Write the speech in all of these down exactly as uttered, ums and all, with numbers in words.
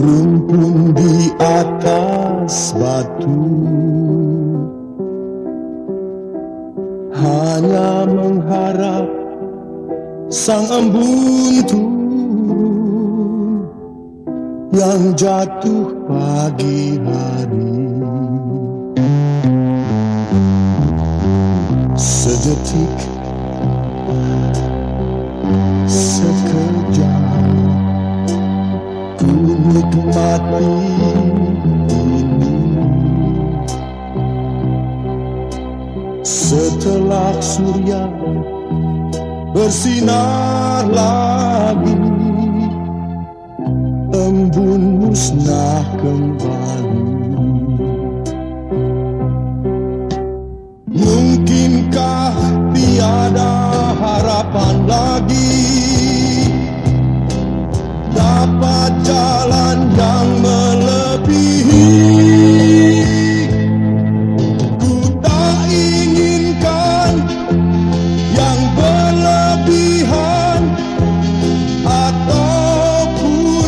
Rumpun di atas batu, hanya mengharap sang embun turun yang jatuh pagi hari. Sedetik, sekejap, ku nikmati ini. Setelah surya bersinar lagi, embun musnah kembali. Mungkinkah tiada harapan lagi dapat jalan yang melebihi? Ku tak inginkan yang berlebihan ataupun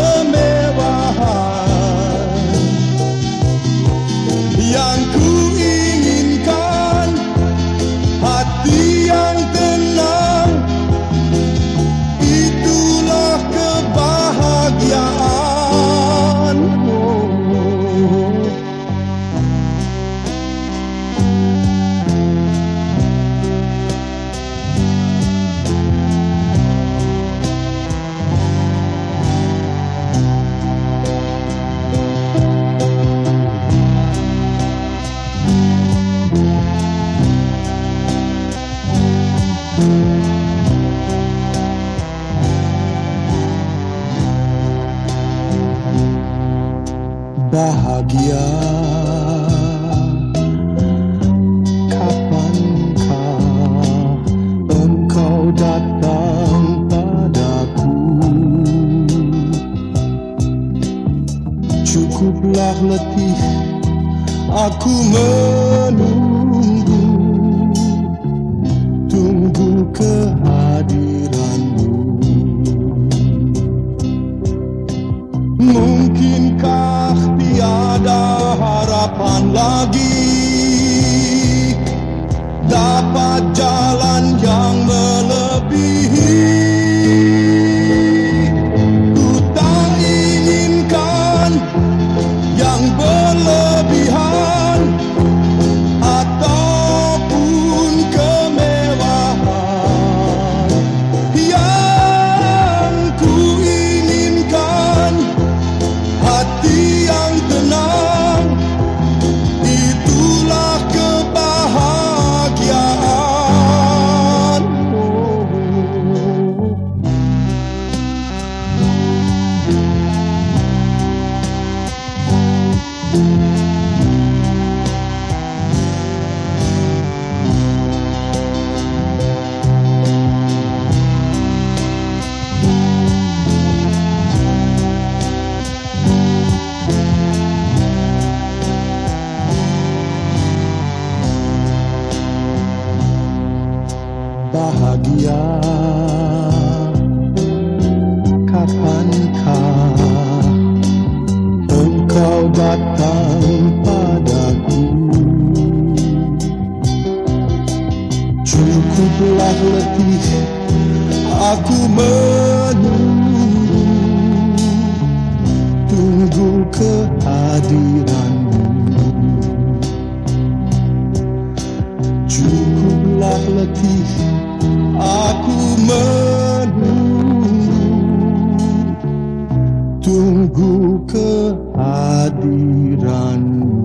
kemewahan. Yang ku inginkan hati yang tenang, itulah kebahagiaan. Oh. Bahagia, kapankah engkau datang padaku? Cukuplah letih aku menunggu, tunggu kehadiranmu. Mungkinkah tiada harapan lagi dapat jalan yang melebihi? Ku tak inginkan yang berlebihan ataupun kemewahan. Yang ku inginkan hati yang tenang, itulah kebahagiaan. Oh. Bahagia, kapankah engkau datang padaku? Cukuplah letih aku menunggu, tunggu kehadiranmu. Cukuplah letih aku menunggu, tunggu kehadiranmu.